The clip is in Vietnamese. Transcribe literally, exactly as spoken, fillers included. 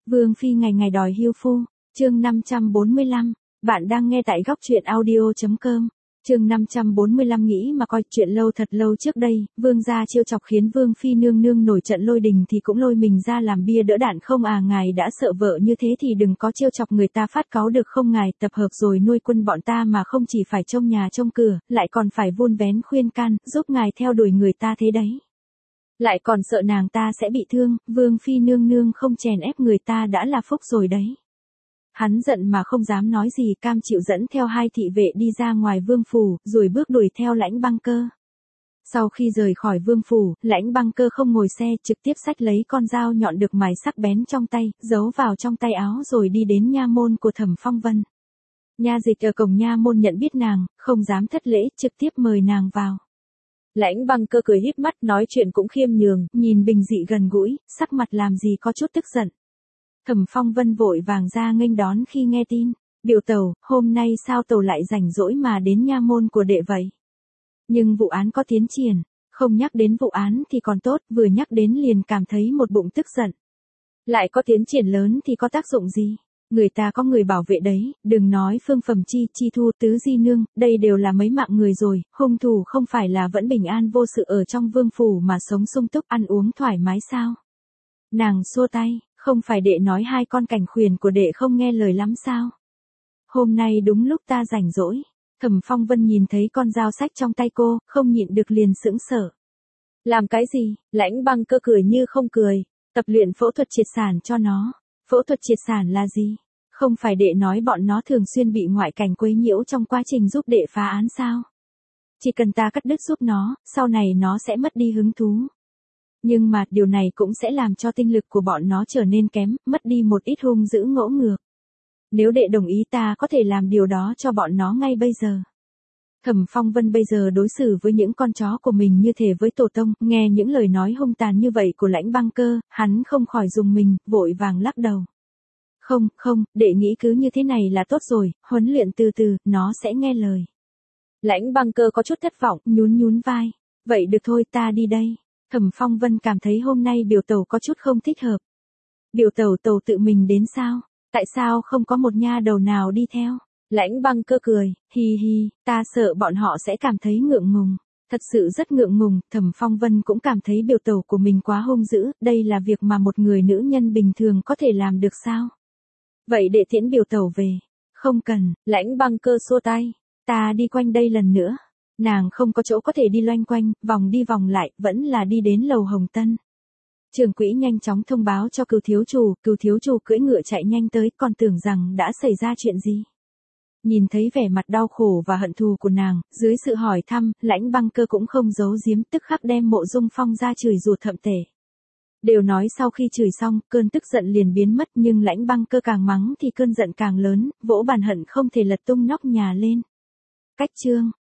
Vương phi ngày ngày đòi hưu phu, chương năm trăm bốn mươi lăm, bạn đang nghe tại góc truyện audio chấm com. Chương năm trăm bốn mươi lăm nghĩ mà coi chuyện lâu thật lâu trước đây, vương gia chiêu chọc khiến vương phi nương nương nổi trận lôi đình thì cũng lôi mình ra làm bia đỡ đạn không à, ngài đã sợ vợ như thế thì đừng có chiêu chọc người ta phát cáu được không, ngài tập hợp rồi nuôi quân bọn ta mà không chỉ phải trông nhà trông cửa, lại còn phải vun vén khuyên can, giúp ngài theo đuổi người ta thế đấy. Lại còn sợ nàng ta sẽ bị thương, vương phi nương nương không chèn ép người ta đã là phúc rồi đấy. Hắn giận mà không dám nói gì, cam chịu dẫn theo hai thị vệ đi ra ngoài vương phủ, rồi bước đuổi theo Lãnh Băng Cơ. Sau khi rời khỏi vương phủ, Lãnh Băng Cơ không ngồi xe, trực tiếp xách lấy con dao nhọn được mài sắc bén trong tay, giấu vào trong tay áo rồi đi đến nha môn của Thẩm Phong Vân. Nha dịch ở cổng nha môn nhận biết nàng, không dám thất lễ, trực tiếp mời nàng vào. Lãnh Băng Cơ cười híp mắt, nói chuyện cũng khiêm nhường, nhìn bình dị gần gũi, sắc mặt làm gì có chút tức giận. Thẩm Phong Vân vội vàng ra nghênh đón khi nghe tin, "Biểu tẩu, hôm nay sao tẩu lại rảnh rỗi mà đến nha môn của đệ vậy?" Nhưng vụ án có tiến triển, không nhắc đến vụ án thì còn tốt, vừa nhắc đến liền cảm thấy một bụng tức giận. Lại có tiến triển lớn thì có tác dụng gì? Người ta có người bảo vệ đấy, đừng nói Phương Phẩm Chi, Chi Thu, Tứ Di Nương, đây đều là mấy mạng người rồi, hung thủ không phải là vẫn bình an vô sự ở trong vương phủ mà sống sung túc ăn uống thoải mái sao? Nàng xua tay, không phải đệ nói hai con cảnh khuyển của đệ không nghe lời lắm sao? Hôm nay đúng lúc ta rảnh rỗi. Thẩm Phong Vân nhìn thấy con dao sách trong tay cô, không nhịn được liền sững sờ. Làm cái gì? Lãnh Băng Cơ cười như không cười, tập luyện phẫu thuật triệt sản cho nó. Phẫu thuật triệt sản là gì? Không phải đệ nói bọn nó thường xuyên bị ngoại cảnh quấy nhiễu trong quá trình giúp đệ phá án sao? Chỉ cần ta cắt đứt giúp nó, sau này nó sẽ mất đi hứng thú. Nhưng mà điều này cũng sẽ làm cho tinh lực của bọn nó trở nên kém, mất đi một ít hung dữ ngỗ ngược. Nếu đệ đồng ý ta có thể làm điều đó cho bọn nó ngay bây giờ. Thẩm Phong Vân bây giờ đối xử với những con chó của mình như thể với tổ tông, nghe những lời nói hung tàn như vậy của Lãnh Băng Cơ, hắn không khỏi rùng mình, vội vàng lắc đầu. Không, không, đệ nghĩ cứ như thế này là tốt rồi, huấn luyện từ từ, nó sẽ nghe lời. Lãnh Băng Cơ có chút thất vọng, nhún nhún vai. Vậy được thôi, ta đi đây. Thẩm Phong Vân cảm thấy hôm nay biểu tẩu có chút không thích hợp. Biểu tẩu tẩu tự mình đến sao? Tại sao không có một nha đầu nào đi theo? Lãnh Băng Cơ cười, hi hi, ta sợ bọn họ sẽ cảm thấy ngượng ngùng. Thật sự rất ngượng ngùng, Thẩm Phong Vân cũng cảm thấy biểu tẩu của mình quá hung dữ, đây là việc mà một người nữ nhân bình thường có thể làm được sao? Vậy để tiễn biểu tẩu về. Không cần, Lãnh Băng Cơ xua tay, ta đi quanh đây lần nữa. Nàng không có chỗ có thể đi loanh quanh, vòng đi vòng lại, vẫn là đi đến lầu Hồng Tân. Trưởng quỹ nhanh chóng thông báo cho Cửu thiếu chủ, Cửu thiếu chủ cưỡi ngựa chạy nhanh tới, còn tưởng rằng đã xảy ra chuyện gì. Nhìn thấy vẻ mặt đau khổ và hận thù của nàng, dưới sự hỏi thăm, Lãnh Băng Cơ cũng không giấu giếm, tức khắc đem Mộ Dung Phong ra chửi rủa thậm tệ. Đều nói sau khi chửi xong, cơn tức giận liền biến mất, nhưng Lãnh Băng Cơ càng mắng thì cơn giận càng lớn, vỗ bàn hận không thể lật tung nóc nhà lên. Cách chương